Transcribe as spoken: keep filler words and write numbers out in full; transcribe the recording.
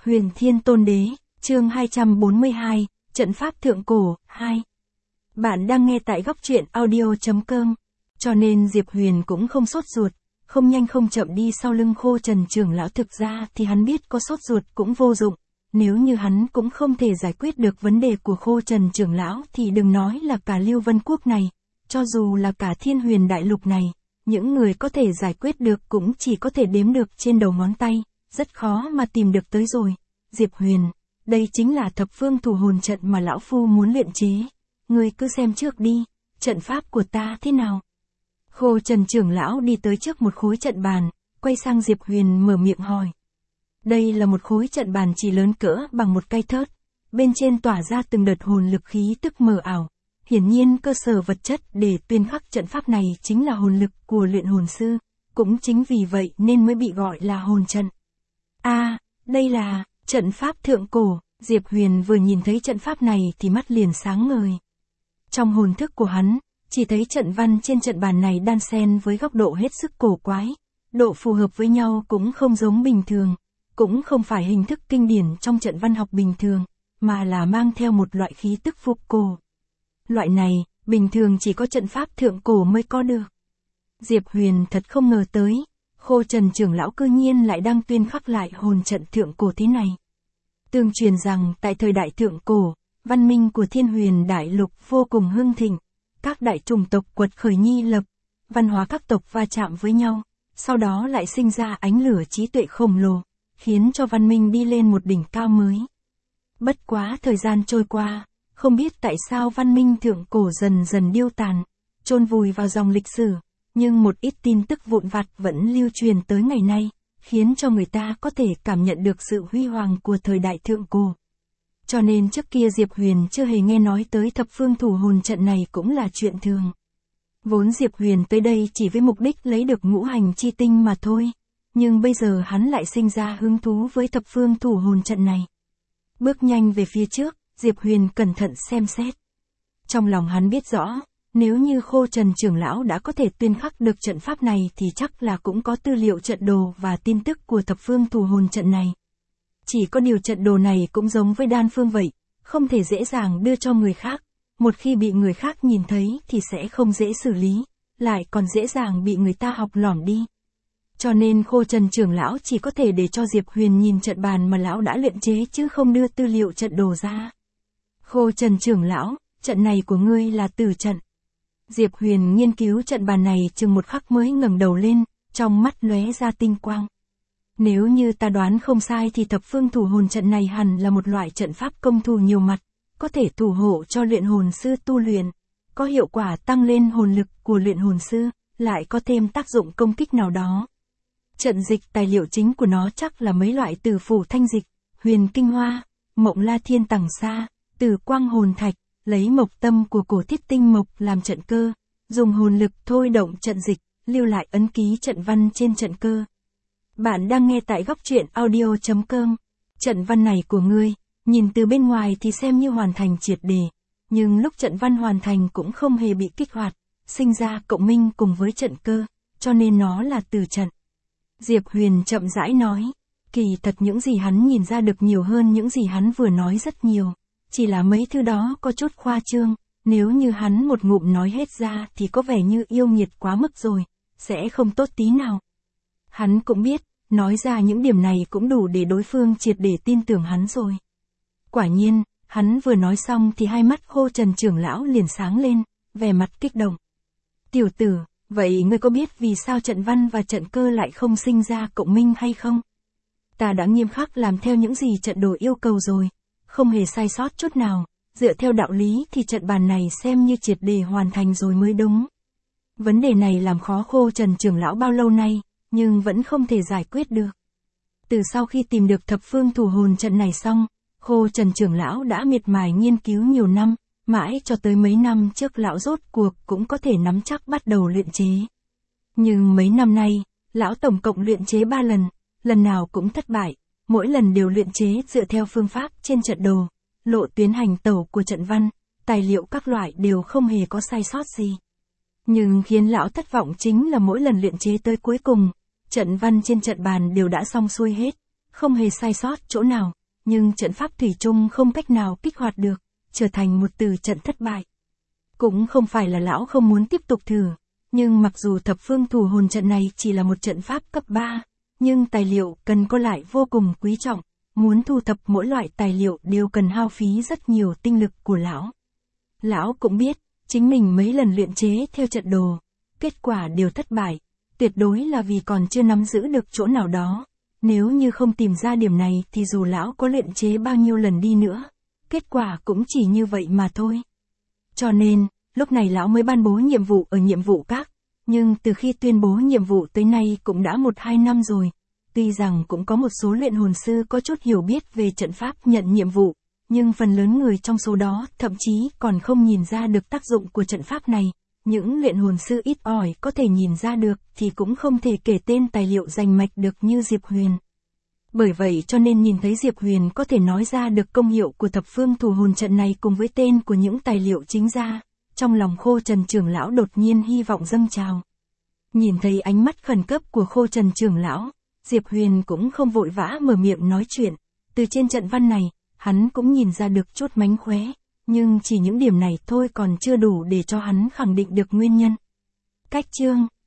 Huyền Thiên Tôn Đế, chương hai trăm bốn mươi hai, Trận Pháp Thượng Cổ, hai. Bạn đang nghe tại góc truyện audio chấm com, cho nên Diệp Huyền cũng không sốt ruột, không nhanh không chậm đi sau lưng Khô Trần trưởng lão. Thực ra thì hắn biết có sốt ruột cũng vô dụng, nếu như hắn cũng không thể giải quyết được vấn đề của Khô Trần trưởng lão thì đừng nói là cả Lưu Vân Quốc này, cho dù là cả Thiên Huyền Đại Lục này, những người có thể giải quyết được cũng chỉ có thể đếm được trên đầu ngón tay, rất khó mà tìm được tới rồi. Diệp Huyền, đây chính là thập phương thủ hồn trận mà lão phu muốn luyện chế, ngươi cứ xem trước đi, trận pháp của ta thế nào. Khô Trần trưởng lão đi tới trước một khối trận bàn, quay sang Diệp Huyền mở miệng hỏi. Đây là một khối trận bàn chỉ lớn cỡ bằng một cây thớt, bên trên tỏa ra từng đợt hồn lực khí tức mờ ảo. Hiển nhiên cơ sở vật chất để tuyên khắc trận pháp này chính là hồn lực của luyện hồn sư, cũng chính vì vậy nên mới bị gọi là hồn trận. A, à, đây là trận pháp thượng cổ. Diệp Huyền vừa nhìn thấy trận pháp này thì mắt liền sáng ngời. Trong hồn thức của hắn, chỉ thấy trận văn trên trận bàn này đan xen với góc độ hết sức cổ quái, độ phù hợp với nhau cũng không giống bình thường, cũng không phải hình thức kinh điển trong trận văn học bình thường, mà là mang theo một loại khí tức phục cổ. Loại này, bình thường chỉ có trận pháp thượng cổ mới có được. Diệp Huyền thật không ngờ tới, Khô Trần trưởng lão cư nhiên lại đang tuyên khắc lại hồn trận thượng cổ thế này. Tương truyền rằng tại thời đại thượng cổ, văn minh của Thiên Huyền Đại Lục vô cùng hưng thịnh, các đại chủng tộc quật khởi nhi lập, văn hóa các tộc va chạm với nhau, sau đó lại sinh ra ánh lửa trí tuệ khổng lồ, khiến cho văn minh đi lên một đỉnh cao mới. Bất quá thời gian trôi qua, không biết tại sao văn minh thượng cổ dần dần điêu tàn, chôn vùi vào dòng lịch sử, nhưng một ít tin tức vụn vặt vẫn lưu truyền tới ngày nay, khiến cho người ta có thể cảm nhận được sự huy hoàng của thời đại thượng cổ. Cho nên trước kia Diệp Huyền chưa hề nghe nói tới thập phương thủ hồn trận này cũng là chuyện thường. Vốn Diệp Huyền tới đây chỉ với mục đích lấy được ngũ hành chi tinh mà thôi, nhưng bây giờ hắn lại sinh ra hứng thú với thập phương thủ hồn trận này. Bước nhanh về phía trước, Diệp Huyền cẩn thận xem xét. Trong lòng hắn biết rõ, nếu như Khô Trần trưởng lão đã có thể tuyên khắc được trận pháp này thì chắc là cũng có tư liệu trận đồ và tin tức của thập phương thủ hồn trận này. Chỉ có điều trận đồ này cũng giống với đan phương vậy, không thể dễ dàng đưa cho người khác, một khi bị người khác nhìn thấy thì sẽ không dễ xử lý, lại còn dễ dàng bị người ta học lỏm đi. Cho nên Khô Trần trưởng lão chỉ có thể để cho Diệp Huyền nhìn trận bàn mà lão đã luyện chế chứ không đưa tư liệu trận đồ ra. Khô Trần trưởng lão, trận này của ngươi là tử trận. Diệp Huyền nghiên cứu trận bàn này chừng một khắc mới ngẩng đầu lên, trong mắt lóe ra tinh quang. Nếu như ta đoán không sai thì thập phương thủ hồn trận này hẳn là một loại trận pháp công thủ nhiều mặt, có thể thủ hộ cho luyện hồn sư tu luyện, có hiệu quả tăng lên hồn lực của luyện hồn sư, lại có thêm tác dụng công kích nào đó. Trận dịch tài liệu chính của nó chắc là mấy loại Tử Phủ Thanh Dịch, Huyền Kinh Hoa, Mộng La Thiên Tằng Sa, Tử Quang Hồn Thạch, lấy mộc tâm của cổ thiết tinh mộc làm trận cơ, dùng hồn lực thôi động trận dịch, lưu lại ấn ký trận văn trên trận cơ. Bạn đang nghe tại góc truyện audio chấm com. Trận văn này của ngươi, nhìn từ bên ngoài thì xem như hoàn thành triệt để, nhưng lúc trận văn hoàn thành cũng không hề bị kích hoạt, sinh ra cộng minh cùng với trận cơ, cho nên nó là tử trận. Diệp Huyền chậm rãi nói, kỳ thật những gì hắn nhìn ra được nhiều hơn những gì hắn vừa nói rất nhiều, chỉ là mấy thứ đó có chút khoa trương, nếu như hắn một ngụm nói hết ra thì có vẻ như yêu nghiệt quá mức rồi, sẽ không tốt tí nào. Hắn cũng biết, nói ra những điểm này cũng đủ để đối phương triệt để tin tưởng hắn rồi. Quả nhiên, hắn vừa nói xong thì hai mắt Khô Trần trưởng lão liền sáng lên, vẻ mặt kích động. Tiểu tử, vậy ngươi có biết vì sao trận văn và trận cơ lại không sinh ra cộng minh hay không? Ta đã nghiêm khắc làm theo những gì trận đồ yêu cầu rồi, không hề sai sót chút nào, dựa theo đạo lý thì trận bàn này xem như triệt để hoàn thành rồi mới đúng. Vấn đề này làm khó Khô Trần trưởng lão bao lâu nay, nhưng vẫn không thể giải quyết được. Từ sau khi tìm được thập phương thủ hồn trận này xong, Khô Trần trưởng lão đã miệt mài nghiên cứu nhiều năm, mãi cho tới mấy năm trước lão rốt cuộc cũng có thể nắm chắc bắt đầu luyện chế. Nhưng mấy năm nay, lão tổng cộng luyện chế ba lần, lần nào cũng thất bại, mỗi lần đều luyện chế dựa theo phương pháp trên trận đồ, lộ tuyến hành tẩu của trận văn, tài liệu các loại đều không hề có sai sót gì. Nhưng khiến lão thất vọng chính là mỗi lần luyện chế tới cuối cùng, trận văn trên trận bàn đều đã xong xuôi hết, không hề sai sót chỗ nào, nhưng trận pháp thủy chung không cách nào kích hoạt được, trở thành một từ trận thất bại. Cũng không phải là lão không muốn tiếp tục thử, nhưng mặc dù thập phương thủ hồn trận này chỉ là một trận pháp cấp ba, nhưng tài liệu cần có lại vô cùng quý trọng, muốn thu thập mỗi loại tài liệu đều cần hao phí rất nhiều tinh lực của lão. Lão cũng biết, chính mình mấy lần luyện chế theo trận đồ, kết quả đều thất bại, tuyệt đối là vì còn chưa nắm giữ được chỗ nào đó. Nếu như không tìm ra điểm này thì dù lão có luyện chế bao nhiêu lần đi nữa, kết quả cũng chỉ như vậy mà thôi. Cho nên, lúc này lão mới ban bố nhiệm vụ ở nhiệm vụ các, nhưng từ khi tuyên bố nhiệm vụ tới nay cũng đã một hai năm rồi. Tuy rằng cũng có một số luyện hồn sư có chút hiểu biết về trận pháp nhận nhiệm vụ, nhưng phần lớn người trong số đó thậm chí còn không nhìn ra được tác dụng của trận pháp này. Những luyện hồn sư ít ỏi có thể nhìn ra được thì cũng không thể kể tên tài liệu rành mạch được như Diệp Huyền. Bởi vậy cho nên nhìn thấy Diệp Huyền có thể nói ra được công hiệu của thập phương thủ hồn trận này cùng với tên của những tài liệu chính ra, trong lòng Khô Trần trưởng lão đột nhiên hy vọng dâng trào. Nhìn thấy ánh mắt khẩn cấp của Khô Trần trưởng lão, Diệp Huyền cũng không vội vã mở miệng nói chuyện, từ trên trận văn này, hắn cũng nhìn ra được chút mánh khóe, nhưng chỉ những điểm này thôi còn chưa đủ để cho hắn khẳng định được nguyên nhân. Cách chương